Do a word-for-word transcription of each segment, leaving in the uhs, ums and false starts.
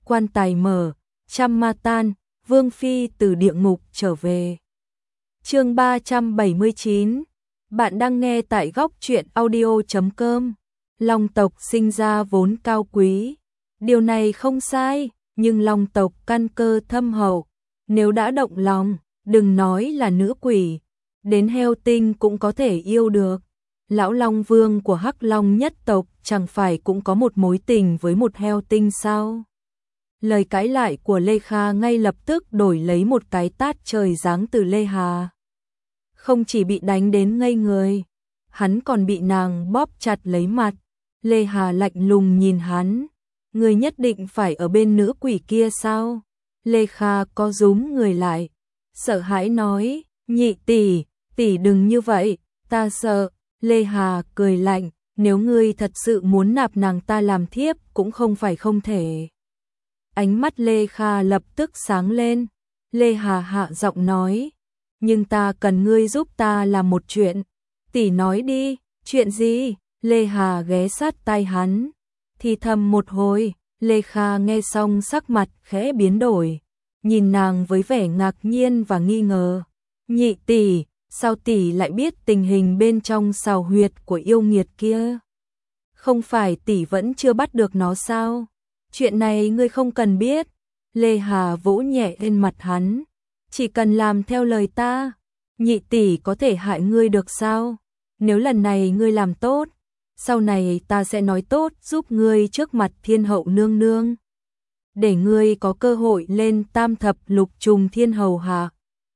quan tài mở, trăm ma tan, Vương Phi từ địa ngục trở về. Chương ba trăm bảy mươi chín. Bạn đang nghe tại góc truyện audio chấm com. Long tộc sinh ra vốn cao quý. Điều này không sai, nhưng Long tộc căn cơ thâm hậu. Nếu đã động lòng, đừng nói là nữ quỷ, đến heo tinh cũng có thể yêu được. Lão Long Vương của Hắc Long nhất tộc chẳng phải cũng có một mối tình với một heo tinh sao? Lời cãi lại của Lê Kha ngay lập tức đổi lấy một cái tát trời giáng từ Lê Hà. Không chỉ bị đánh đến ngây người, hắn còn bị nàng bóp chặt lấy mặt. Lê Hà lạnh lùng nhìn hắn, người nhất định phải ở bên nữ quỷ kia sao? Lê Kha co rúm người lại, sợ hãi nói, nhị tỷ, tỷ đừng như vậy, ta sợ. Lê Hà cười lạnh, nếu ngươi thật sự muốn nạp nàng ta làm thiếp cũng không phải không thể. Ánh mắt Lê Kha lập tức sáng lên. Lê Hà hạ giọng nói, nhưng ta cần ngươi giúp ta làm một chuyện. Tỷ nói đi, chuyện gì? Lê Hà ghé sát tai hắn, thì thầm một hồi. Lê Kha nghe xong sắc mặt khẽ biến đổi, nhìn nàng với vẻ ngạc nhiên và nghi ngờ. Nhị tỷ, sao tỷ lại biết tình hình bên trong sào huyệt của yêu nghiệt kia? Không phải tỷ vẫn chưa bắt được nó sao? Chuyện này ngươi không cần biết. Lê Hà vỗ nhẹ lên mặt hắn, chỉ cần làm theo lời ta, nhị tỷ có thể hại ngươi được sao? Nếu lần này ngươi làm tốt, sau này ta sẽ nói tốt giúp ngươi trước mặt thiên hậu nương nương, để ngươi có cơ hội lên tam thập lục trùng thiên hầu hạ.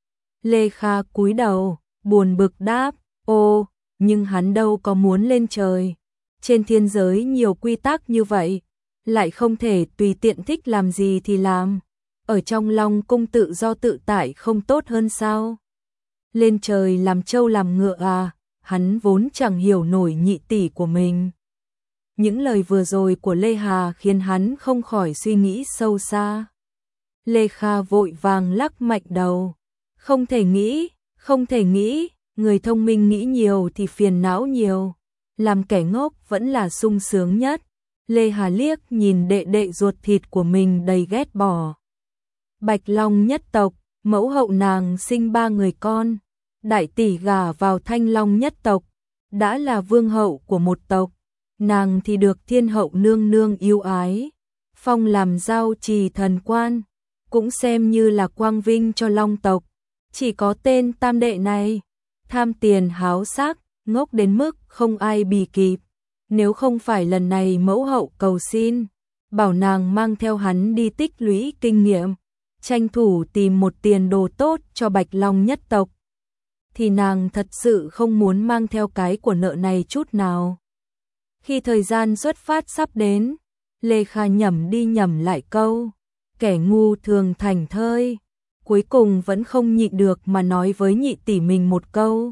Lê Kha cúi đầu, buồn bực đáp, ô, nhưng hắn đâu có muốn lên trời. Trên thiên giới nhiều quy tắc như vậy, lại không thể tùy tiện thích làm gì thì làm. Ở trong Long cung tự do tự tại không tốt hơn sao? Lên trời làm trâu làm ngựa à? Hắn vốn chẳng hiểu nổi nhị tỷ của mình. Những lời vừa rồi của Lê Hà khiến hắn không khỏi suy nghĩ sâu xa. Lê Kha vội vàng lắc mạnh đầu. Không thể nghĩ, không thể nghĩ, người thông minh nghĩ nhiều thì phiền não nhiều. Làm kẻ ngốc vẫn là sung sướng nhất. Lê Hà liếc nhìn đệ đệ ruột thịt của mình đầy ghét bỏ. Bạch Long nhất tộc, mẫu hậu nàng sinh ba người con. Đại tỷ gả vào Thanh Long nhất tộc, đã là vương hậu của một tộc. Nàng thì được thiên hậu nương nương yêu ái, phong làm giao trì thần quan, cũng xem như là quang vinh cho Long tộc. Chỉ có tên tam đệ này, tham tiền háo sắc, ngốc đến mức không ai bì kịp. Nếu không phải lần này mẫu hậu cầu xin, bảo nàng mang theo hắn đi tích lũy kinh nghiệm, tranh thủ tìm một tiền đồ tốt cho Bạch Long nhất tộc, thì nàng thật sự không muốn mang theo cái của nợ này chút nào. Khi thời gian xuất phát sắp đến, Lê Kha nhẩm đi nhẩm lại câu, kẻ ngu thường thành thơi, cuối cùng vẫn không nhịn được mà nói với nhị tỷ mình một câu.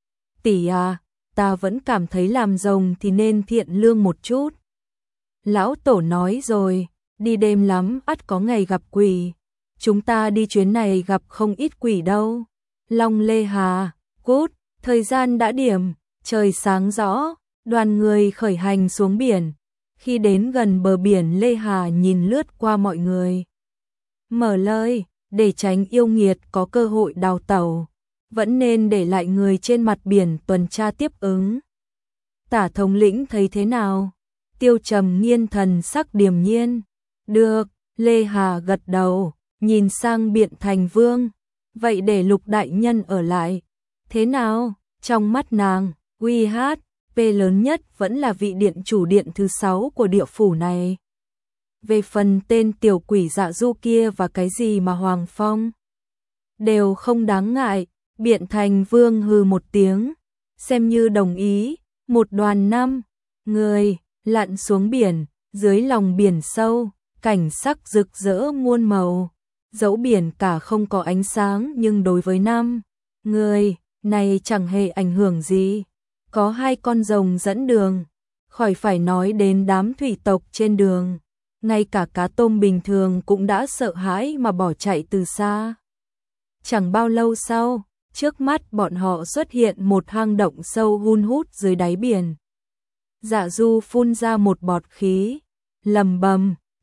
Tỷ à, ta vẫn cảm thấy làm rồng thì nên thiện lương một chút. Lão tổ nói rồi, đi đêm lắm ắt có ngày gặp quỷ. Chúng ta đi chuyến này gặp không ít quỷ đâu. Long Lê Hà, cút, thời gian đã điểm, trời sáng rõ, đoàn người khởi hành xuống biển. Khi đến gần bờ biển, Lê Hà nhìn lướt qua mọi người, mở lời, để tránh yêu nghiệt có cơ hội đào tẩu, vẫn nên để lại người trên mặt biển tuần tra tiếp ứng. Tả thống lĩnh thấy thế nào? Tiêu Trầm Nghiên thần sắc điềm nhiên. Được, Lê Hà gật đầu, nhìn sang Biện Thành Vương. Vậy để Lục đại nhân ở lại. Thế nào? Trong mắt nàng, uy hát, P lớn nhất vẫn là vị điện chủ điện thứ sáu của địa phủ này. Về phần tên tiểu quỷ Dạ Du kia và cái gì mà Hoàng Phong, đều không đáng ngại. Biện Thành Vương hừ một tiếng, xem như đồng ý. Một đoàn năm người lặn xuống biển, dưới lòng biển sâu, cảnh sắc rực rỡ muôn màu. Dẫu biển cả không có ánh sáng nhưng đối với năm người này chẳng hề ảnh hưởng gì. Có hai con rồng dẫn đường, khỏi phải nói đến đám thủy tộc trên đường. Ngay cả cá tôm bình thường cũng đã sợ hãi mà bỏ chạy từ xa. Chẳng bao lâu sau, trước mắt bọn họ xuất hiện một hang động sâu hun hút dưới đáy biển. Dạ Du phun ra một bọt khí, lầm bầm,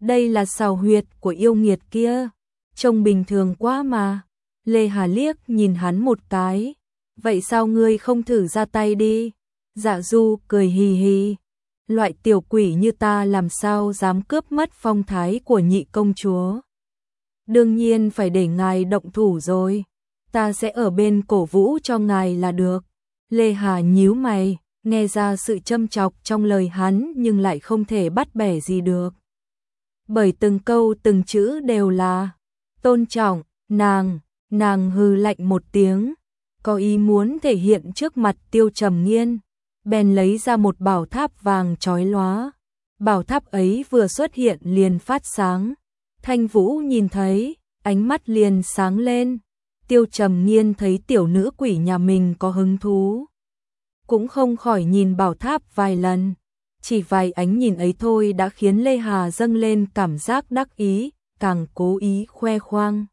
Đây là sào huyệt của yêu nghiệt kia, trông bình thường quá mà. Lê Hà liếc nhìn hắn một cái, vậy sao ngươi không thử ra tay đi? Dạ Du cười hì hì, loại tiểu quỷ như ta làm sao dám cướp mất phong thái của nhị công chúa. Đương nhiên phải để ngài động thủ rồi, ta sẽ ở bên cổ vũ cho ngài là được. Lê Hà nhíu mày, nghe ra sự châm chọc trong lời hắn nhưng lại không thể bắt bẻ gì được. Bởi từng câu từng chữ đều là tôn trọng, nàng, nàng hừ lạnh một tiếng, có ý muốn thể hiện trước mặt Tiêu Trầm Nghiên, bèn lấy ra một bảo tháp vàng chói lóa. Bảo tháp ấy vừa xuất hiện liền phát sáng, Thanh Vũ nhìn thấy, ánh mắt liền sáng lên. Tiêu Trầm Nghiên thấy tiểu nữ quỷ nhà mình có hứng thú, cũng không khỏi nhìn bảo tháp vài lần. Chỉ vài ánh nhìn ấy thôi đã khiến Lê Hà dâng lên cảm giác đắc ý, càng cố ý khoe khoang.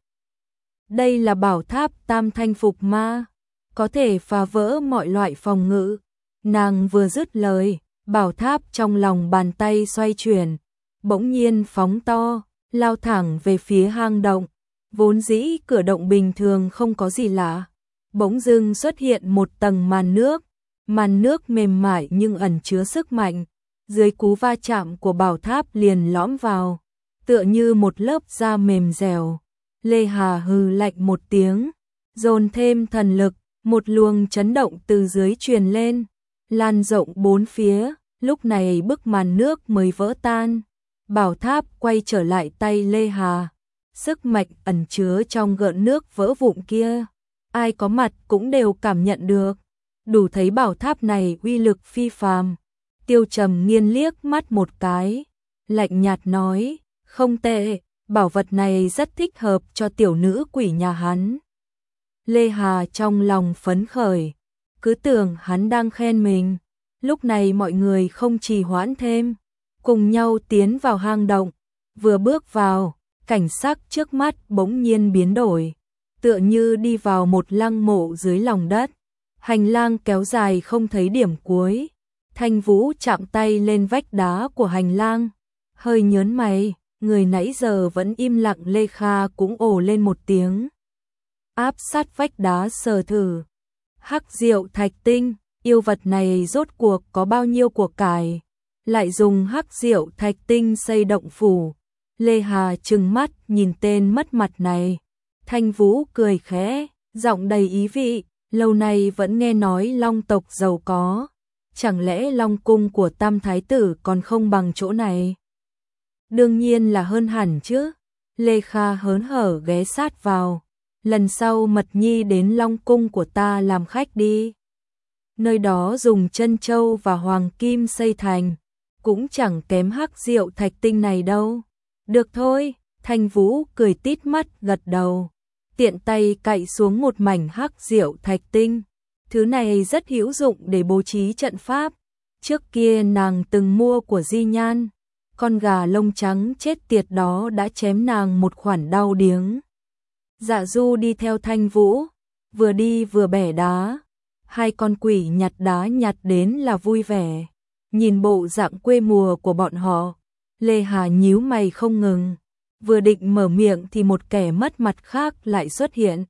Đây là bảo tháp tam thanh phục ma, có thể phá vỡ mọi loại phòng ngự. Nàng vừa dứt lời, bảo tháp trong lòng bàn tay xoay chuyển, bỗng nhiên phóng to, lao thẳng về phía hang động. Vốn dĩ cửa động bình thường không có gì lạ, bỗng dưng xuất hiện một tầng màn nước, màn nước mềm mại nhưng ẩn chứa sức mạnh, dưới cú va chạm của bảo tháp liền lõm vào, tựa như một lớp da mềm dẻo. Lê Hà hừ lạnh một tiếng, dồn thêm thần lực, một luồng chấn động từ dưới truyền lên, lan rộng bốn phía, lúc này bức màn nước mới vỡ tan. Bảo tháp quay trở lại tay Lê Hà. Sức mạnh ẩn chứa trong gợn nước vỡ vụn kia, ai có mặt cũng đều cảm nhận được, đủ thấy bảo tháp này uy lực phi phàm. Tiêu Trầm Nghiên liếc mắt một cái, lạnh nhạt nói, không tệ, bảo vật này rất thích hợp cho tiểu nữ quỷ nhà hắn. Lê Hà trong lòng phấn khởi, cứ tưởng hắn đang khen mình. Lúc này mọi người không trì hoãn thêm, cùng nhau tiến vào hang động. Vừa bước vào, cảnh sắc trước mắt bỗng nhiên biến đổi, tựa như đi vào một lăng mộ dưới lòng đất. Hành lang kéo dài không thấy điểm cuối. Thanh Vũ chạm tay lên vách đá của hành lang, hơi nhớn mày, người nãy giờ vẫn im lặng Lê Kha cũng ồ lên một tiếng. Áp sát vách đá sờ thử. Hắc Diệu Thạch Tinh, yêu vật này rốt cuộc có bao nhiêu của cải, lại dùng Hắc Diệu Thạch Tinh xây động phủ. Lê Hà trừng mắt nhìn tên mất mặt này. Thanh Vũ cười khẽ, giọng đầy ý vị, lâu nay vẫn nghe nói Long tộc giàu có, chẳng lẽ Long cung của Tam Thái tử còn không bằng chỗ này? Đương nhiên là hơn hẳn chứ. Lê Kha hớn hở ghé sát vào, lần sau Mật Nhi đến Long cung của ta làm khách đi. Nơi đó dùng chân châu và hoàng kim xây thành, cũng chẳng kém Hắc Diệu Thạch Tinh này đâu. Được thôi, Thanh Vũ cười tít mắt gật đầu, tiện tay cạy xuống một mảnh Hắc Diệu Thạch Tinh. Thứ này rất hữu dụng để bố trí trận pháp. Trước kia nàng từng mua của Di Nhan, con gà lông trắng chết tiệt đó đã chém nàng một khoản đau điếng. Dạ Du đi theo Thanh Vũ, vừa đi vừa bẻ đá. Hai con quỷ nhặt đá nhặt đến là vui vẻ. Nhìn bộ dạng quê mùa của bọn họ, Lê Hà nhíu mày không ngừng, vừa định mở miệng thì một kẻ mất mặt khác lại xuất hiện.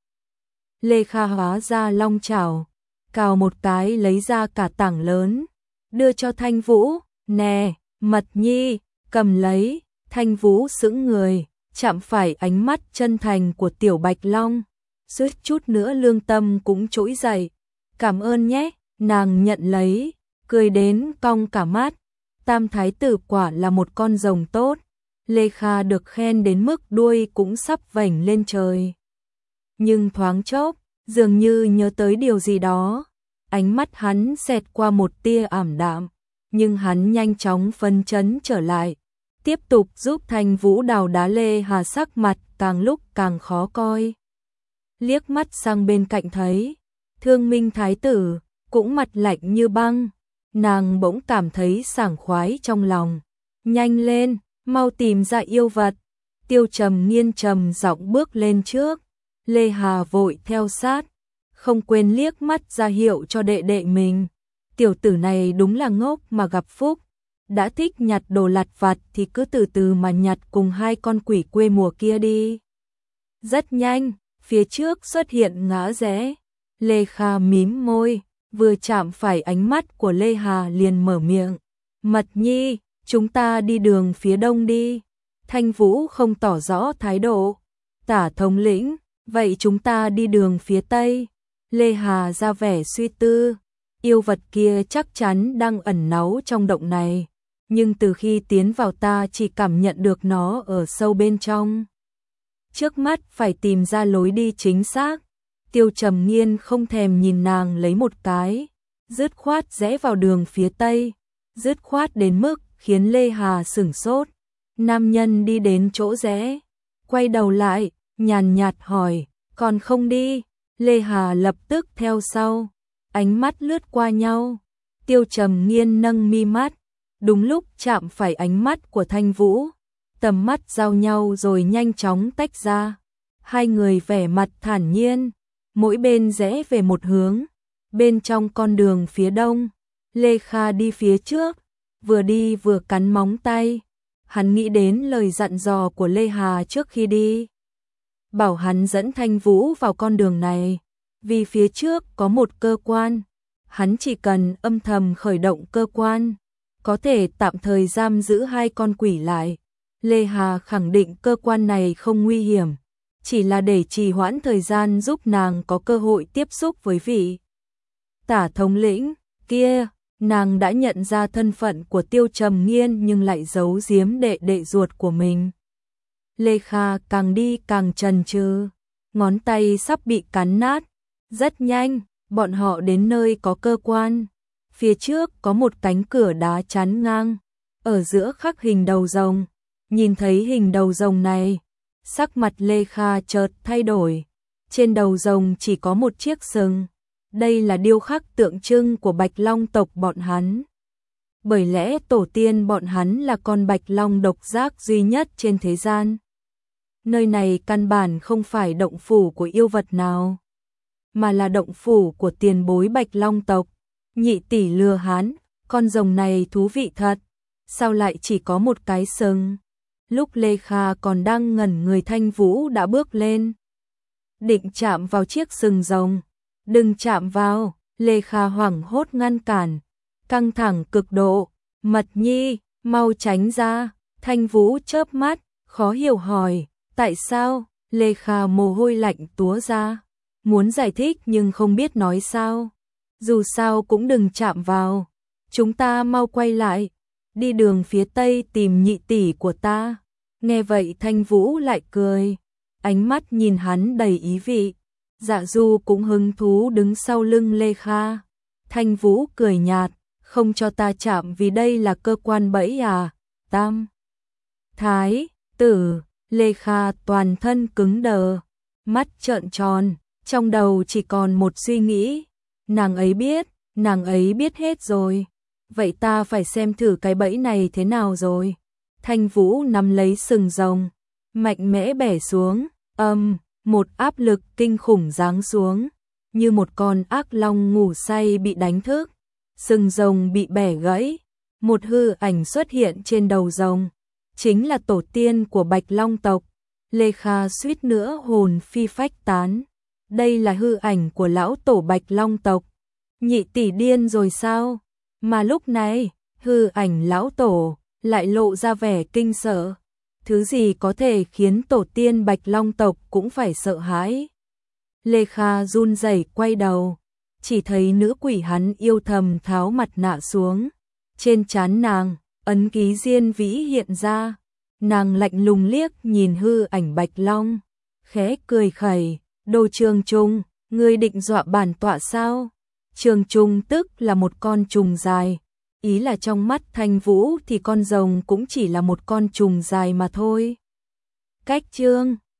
Lê Kha hóa ra long chảo, cào một cái lấy ra cả tảng lớn, đưa cho Thanh Vũ, nè, Mật Nhi, cầm lấy. Thanh Vũ sững người, chạm phải ánh mắt chân thành của Tiểu Bạch Long, suýt chút nữa lương tâm cũng trỗi dậy. Cảm ơn nhé, nàng nhận lấy, cười đến cong cả mắt. Tam Thái tử quả là một con rồng tốt. Lê Kha được khen đến mức đuôi cũng sắp vểnh lên trời. Nhưng thoáng chốc, dường như nhớ tới điều gì đó, ánh mắt hắn xẹt qua một tia ảm đạm, nhưng hắn nhanh chóng phấn chấn trở lại, tiếp tục giúp Thanh Vũ đào đá. Lê Hà sắc mặt càng lúc càng khó coi. Liếc mắt sang bên cạnh thấy Thương Minh Thái tử cũng mặt lạnh như băng, nàng bỗng cảm thấy sảng khoái trong lòng. Nhanh lên, mau tìm ra yêu vật. Tiêu Trầm Nghiên trầm giọng bước lên trước, Lê Hà vội theo sát, không quên liếc mắt ra hiệu cho đệ đệ mình. Tiểu tử này đúng là ngốc mà gặp phúc, đã thích nhặt đồ lặt vặt thì cứ từ từ mà nhặt cùng hai con quỷ quê mùa kia đi. Rất nhanh, phía trước xuất hiện ngã rẽ. Lê Kha mím môi, vừa chạm phải ánh mắt của Lê Hà liền mở miệng. Mật Nhi, chúng ta đi đường phía đông đi. Thanh Vũ không tỏ rõ thái độ. Tả thống lĩnh, vậy chúng ta đi đường phía tây. Lê Hà ra vẻ suy tư. Yêu vật kia chắc chắn đang ẩn náu trong động này, nhưng từ khi tiến vào ta chỉ cảm nhận được nó ở sâu bên trong. Trước mắt phải tìm ra lối đi chính xác. Tiêu Trầm Nghiên không thèm nhìn nàng lấy một cái, dứt khoát rẽ vào đường phía tây, dứt khoát đến mức khiến Lê Hà sửng sốt. Nam nhân đi đến chỗ rẽ, quay đầu lại, nhàn nhạt hỏi, còn không đi? Lê Hà lập tức theo sau, ánh mắt lướt qua nhau. Tiêu Trầm Nghiên nâng mi mắt, đúng lúc chạm phải ánh mắt của Thanh Vũ, tầm mắt giao nhau rồi nhanh chóng tách ra. Hai người vẻ mặt thản nhiên, mỗi bên rẽ về một hướng. Bên trong con đường phía đông, Lê Kha đi phía trước, vừa đi vừa cắn móng tay. Hắn nghĩ đến lời dặn dò của Lê Hà trước khi đi, bảo hắn dẫn Thanh Vũ vào con đường này, vì phía trước có một cơ quan. Hắn chỉ cần âm thầm khởi động cơ quan, có thể tạm thời giam giữ hai con quỷ lại. Lê Hà khẳng định cơ quan này không nguy hiểm, chỉ là để trì hoãn thời gian giúp nàng có cơ hội tiếp xúc với vị Tả thống lĩnh kia. Nàng đã nhận ra thân phận của Tiêu Trầm Nghiên nhưng lại giấu giếm đệ đệ ruột của mình. Lê Kha càng đi càng chần chừ, ngón tay sắp bị cắn nát. Rất nhanh, bọn họ đến nơi có cơ quan. Phía trước có một cánh cửa đá chắn ngang, ở giữa khắc hình đầu rồng. Nhìn thấy hình đầu rồng này, sắc mặt Lê Kha chợt thay đổi. Trên đầu rồng chỉ có một chiếc sừng. Đây là điêu khắc tượng trưng của Bạch Long tộc bọn hắn. Bởi lẽ tổ tiên bọn hắn là con Bạch Long độc giác duy nhất trên thế gian. Nơi này căn bản không phải động phủ của yêu vật nào, mà là động phủ của tiền bối Bạch Long tộc. Nhị tỷ lừa hắn, con rồng này thú vị thật, sao lại chỉ có một cái sừng? Lúc Lê Kha còn đang ngẩn người, Thanh Vũ đã bước lên, định chạm vào chiếc sừng rồng. Đừng chạm vào, Lê Kha hoảng hốt ngăn cản, căng thẳng cực độ. Mật Nhi, mau tránh ra. Thanh Vũ chớp mắt, khó hiểu hỏi, tại sao? Lê Kha mồ hôi lạnh túa ra, muốn giải thích nhưng không biết nói sao. Dù sao cũng đừng chạm vào, chúng ta mau quay lại, đi đường phía tây tìm nhị tỷ của ta. Nghe vậy Thanh Vũ lại cười, ánh mắt nhìn hắn đầy ý vị. Dạ Du cũng hứng thú đứng sau lưng Lê Kha. Thanh Vũ cười nhạt, không cho ta chạm vì đây là cơ quan bẫy à? Tam Thái tử. Lê Kha toàn thân cứng đờ, mắt trợn tròn, trong đầu chỉ còn một suy nghĩ. Nàng ấy biết, nàng ấy biết hết rồi. Vậy ta phải xem thử cái bẫy này thế nào rồi. Thanh Vũ nắm lấy sừng rồng, mạnh mẽ bẻ xuống, âm, một áp lực kinh khủng giáng xuống, như một con ác long ngủ say bị đánh thức. Sừng rồng bị bẻ gãy, một hư ảnh xuất hiện trên đầu rồng, chính là tổ tiên của Bạch Long tộc. Lê Kha suýt nữa hồn phi phách tán. Đây là hư ảnh của lão tổ Bạch Long tộc. Nhị tỷ điên rồi sao? Mà lúc này, hư ảnh lão tổ lại lộ ra vẻ kinh sợ. Thứ gì có thể khiến tổ tiên Bạch Long tộc cũng phải sợ hãi? Lê Kha run rẩy quay đầu, chỉ thấy nữ quỷ hắn yêu thầm tháo mặt nạ xuống. Trên trán nàng, ấn ký diên vĩ hiện ra. Nàng lạnh lùng liếc nhìn hư ảnh Bạch Long, khẽ cười khẩy, đồ Trường Trung, ngươi định dọa bản tọa sao? Trường Trung tức là một con trùng dài, ý là trong mắt Thanh Vũ thì con rồng cũng chỉ là một con trùng dài mà thôi. Cách chương